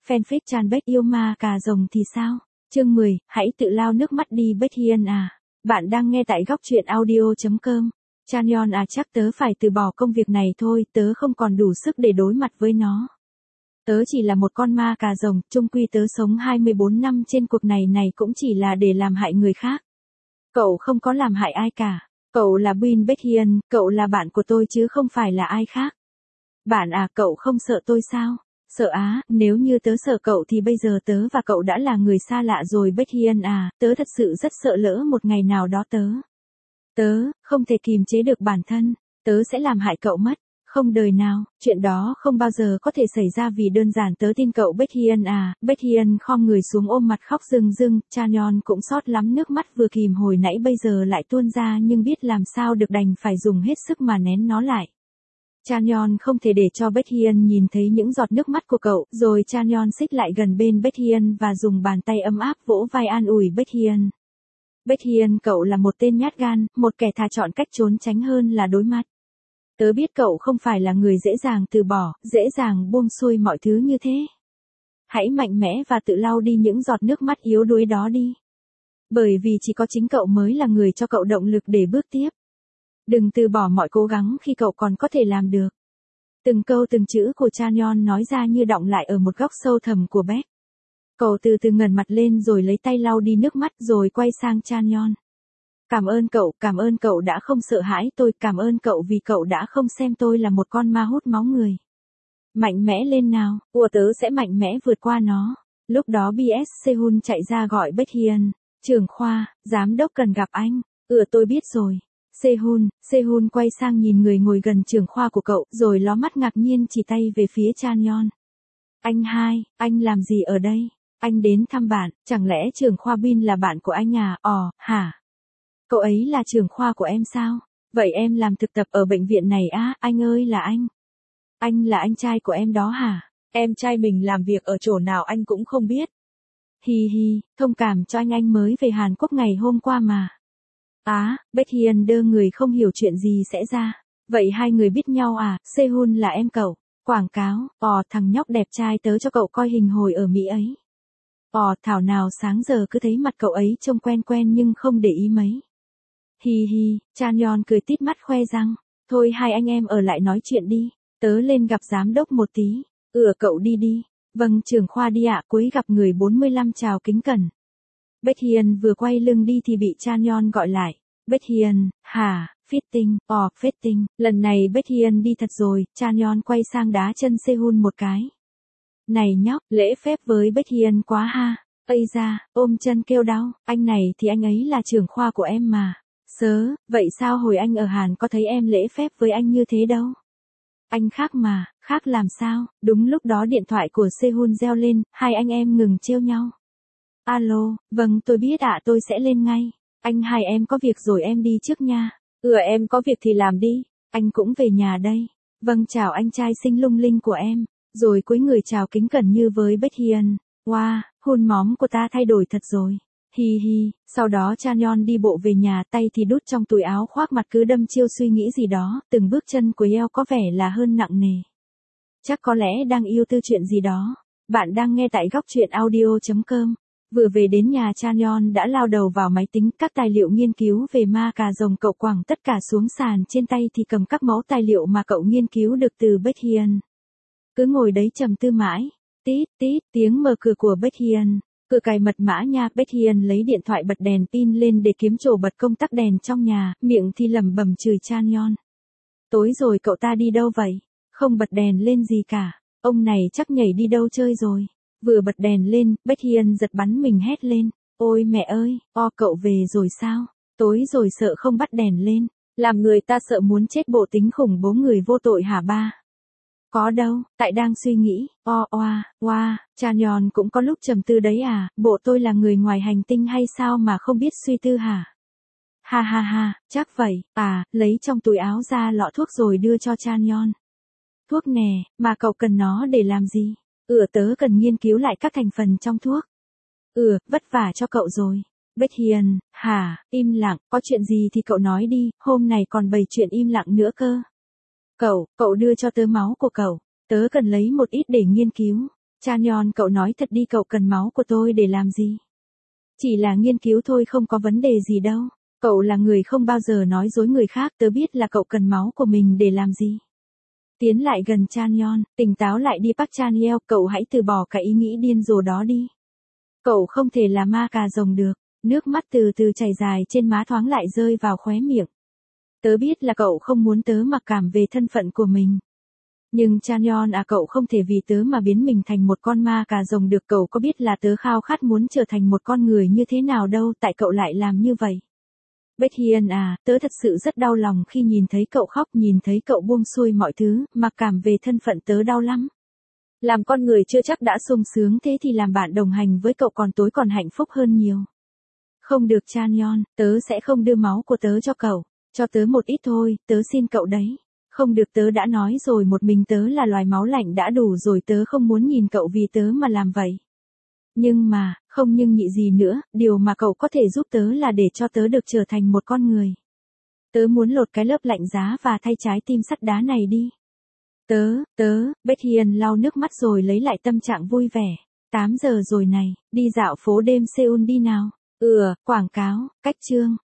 Fanfic Chanbek yêu ma cà rồng thì sao? Chương 10, hãy tự lau nước mắt đi Bích Hiên à. Bạn đang nghe tại góc truyện audio.com. Chanyeon à, chắc tớ phải từ bỏ công việc này thôi, tớ không còn đủ sức để đối mặt với nó. Tớ chỉ là một con ma cà rồng, chung quy tớ sống 24 năm trên cuộc này cũng chỉ là để làm hại người khác. Cậu không có làm hại ai cả. Cậu là Bin Bích Hiên, cậu là bạn của tôi chứ không phải là ai khác. Bạn à, cậu không sợ tôi sao? Sợ á, nếu như tớ sợ cậu thì bây giờ tớ và cậu đã là người xa lạ rồi Bích Hiên à, tớ thật sự rất sợ lỡ một ngày nào đó tớ không thể kìm chế được bản thân, tớ sẽ làm hại cậu mất, không đời nào, chuyện đó không bao giờ có thể xảy ra vì đơn giản tớ tin cậu Bích Hiên à. Bích Hiên khom người xuống ôm mặt khóc rưng rưng, Chanyeon cũng xót lắm, nước mắt vừa kìm hồi nãy bây giờ lại tuôn ra nhưng biết làm sao được đành phải dùng hết sức mà nén nó lại. Chanyeon không thể để cho Bích Hiên nhìn thấy những giọt nước mắt của cậu, rồi Chanyeon xích lại gần bên Bích Hiên và dùng bàn tay ấm áp vỗ vai an ủi Bích Hiên. Bích Hiên, cậu là một tên nhát gan, một kẻ thà chọn cách trốn tránh hơn là đối mặt. Tớ biết cậu không phải là người dễ dàng từ bỏ, dễ dàng buông xuôi mọi thứ như thế. Hãy mạnh mẽ và tự lau đi những giọt nước mắt yếu đuối đó đi. Bởi vì chỉ có chính cậu mới là người cho cậu động lực để bước tiếp. Đừng từ bỏ mọi cố gắng khi cậu còn có thể làm được. Từng câu từng chữ của Chanyeon nói ra như đọng lại ở một góc sâu thẳm của Beck. Cậu từ từ ngẩng mặt lên rồi lấy tay lau đi nước mắt rồi quay sang Chanyeon. Cảm ơn cậu đã không sợ hãi tôi, cảm ơn cậu vì cậu đã không xem tôi là một con ma hút máu người. Mạnh mẽ lên nào, tớ sẽ mạnh mẽ vượt qua nó. Lúc đó BS Sehun chạy ra gọi Bích Hiên. Trưởng khoa, giám đốc cần gặp anh. Tôi biết rồi. Sehun quay sang nhìn người ngồi gần trưởng khoa của cậu, rồi ló mắt ngạc nhiên chỉ tay về phía Chanyeon. Anh làm gì ở đây? Anh đến thăm bạn, chẳng lẽ trưởng khoa Bin là bạn của anh à? Hả? Cậu ấy là trưởng khoa của em sao? Vậy em làm thực tập ở bệnh viện này á? Anh ơi là anh. Anh là anh trai của em đó hả? Em trai mình làm việc ở chỗ nào anh cũng không biết. Hi, thông cảm cho anh mới về Hàn Quốc ngày hôm qua mà. Bích Hiên đơ người không hiểu chuyện gì sẽ ra. Vậy hai người biết nhau à? Sehun là em cậu. Quảng cáo, thằng nhóc đẹp trai tớ cho cậu coi hình hồi ở Mỹ ấy. Thảo nào sáng giờ cứ thấy mặt cậu ấy trông quen nhưng không để ý mấy. Hi, Chanyeon cười tít mắt khoe răng. Thôi hai anh em ở lại nói chuyện đi, tớ lên gặp giám đốc một tí. Cậu đi. Vâng trưởng khoa đi ạ. Cuối gặp người 45 chào kính cẩn. Bích Hiên vừa quay lưng đi thì bị Chanyeon gọi lại. Bích Hiên, hả, fitting. Lần này Bích Hiên đi thật rồi. Chanyeon quay sang đá chân Sehun một cái. Này nhóc, lễ phép với Bích Hiên quá ha. Ây da, ôm chân kêu đau. Anh này thì anh ấy là trưởng khoa của em mà. Vậy sao hồi anh ở Hàn có thấy em lễ phép với anh như thế đâu? Anh khác mà, khác làm sao? Đúng lúc đó điện thoại của Sehun reo lên, hai anh em ngừng trêu nhau. Alo, vâng tôi biết ạ, tôi sẽ lên ngay. Anh hai em có việc rồi em đi trước nha. Em có việc thì làm đi, anh cũng về nhà đây. Vâng chào anh trai xinh lung linh của em. Rồi cúi người chào kính cẩn như với Bích Hiên. Wow, hun móm của ta thay đổi thật rồi. Hi, sau đó Chanyeon đi bộ về nhà, tay thì đút trong túi áo khoác, mặt cứ đâm chiêu suy nghĩ gì đó, từng bước chân của eo có vẻ là hơn nặng nề. Chắc có lẽ đang yêu tư chuyện gì đó. Bạn đang nghe tại góc truyện audio.com. Vừa về đến nhà Chanyeon đã lao đầu vào máy tính, các tài liệu nghiên cứu về ma cà rồng cậu quẳng tất cả xuống sàn, trên tay thì cầm các mẫu tài liệu mà cậu nghiên cứu được từ Bích Hiên. Cứ ngồi đấy trầm tư mãi. Tít, tiếng mở cửa của Bích Hiên. Cửa cài mật mã nha. Bích Hiên lấy điện thoại bật đèn pin lên để kiếm chỗ bật công tắc đèn trong nhà, miệng thì lẩm bẩm chửi Chanyeon. Tối rồi cậu ta đi đâu vậy? Không bật đèn lên gì cả. Ông này chắc nhảy đi đâu chơi rồi. Vừa bật đèn lên, Bích Hiên giật bắn mình hét lên. Ôi mẹ ơi, cậu về rồi sao? Tối rồi sợ không bắt đèn lên. Làm người ta sợ muốn chết, bộ tính khủng bố người vô tội hả ba? Có đâu, tại đang suy nghĩ. Chanyeon cũng có lúc trầm tư đấy à, bộ tôi là người ngoài hành tinh hay sao mà không biết suy tư hả? Ha, chắc vậy. Lấy trong túi áo ra lọ thuốc rồi đưa cho Chanyeon. Thuốc nè, mà cậu cần nó để làm gì? Tớ cần nghiên cứu lại các thành phần trong thuốc. Vất vả cho cậu rồi. Bích Hiên, hả, im lặng, có chuyện gì thì cậu nói đi, hôm này còn bày chuyện im lặng nữa cơ. Cậu đưa cho tớ máu của cậu, tớ cần lấy một ít để nghiên cứu. Chanyeol, cậu nói thật đi, cậu cần máu của tôi để làm gì? Chỉ là nghiên cứu thôi, không có vấn đề gì đâu. Cậu là người không bao giờ nói dối người khác, tớ biết là cậu cần máu của mình để làm gì. Tiến lại gần Chanyeol, tỉnh táo lại đi Park Chan-yeol, cậu hãy từ bỏ cái ý nghĩ điên rồ đó đi. Cậu không thể là ma cà rồng được. Nước mắt từ từ chảy dài trên má, thoáng lại rơi vào khóe miệng. Tớ biết là cậu không muốn tớ mặc cảm về thân phận của mình. Nhưng Chanyeol cậu không thể vì tớ mà biến mình thành một con ma cà rồng được. Cậu có biết là tớ khao khát muốn trở thành một con người như thế nào đâu, tại cậu lại làm như vậy. Baekhyun tớ thật sự rất đau lòng khi nhìn thấy cậu khóc, nhìn thấy cậu buông xuôi mọi thứ, mặc cảm về thân phận tớ đau lắm. Làm con người chưa chắc đã sung sướng, thế thì làm bạn đồng hành với cậu còn hạnh phúc hơn nhiều. Không được Chanyeol, tớ sẽ không đưa máu của tớ cho cậu. Cho tớ một ít thôi, tớ xin cậu đấy. Không được, tớ đã nói rồi, một mình tớ là loài máu lạnh đã đủ rồi, tớ không muốn nhìn cậu vì tớ mà làm vậy. Nhưng mà, không nhưng nhị gì nữa, điều mà cậu có thể giúp tớ là để cho tớ được trở thành một con người. Tớ muốn lột cái lớp lạnh giá và thay trái tim sắt đá này đi. Baekhyun lau nước mắt rồi lấy lại tâm trạng vui vẻ. 8 giờ rồi này, đi dạo phố đêm Seoul đi nào. Quảng cáo, cách chương.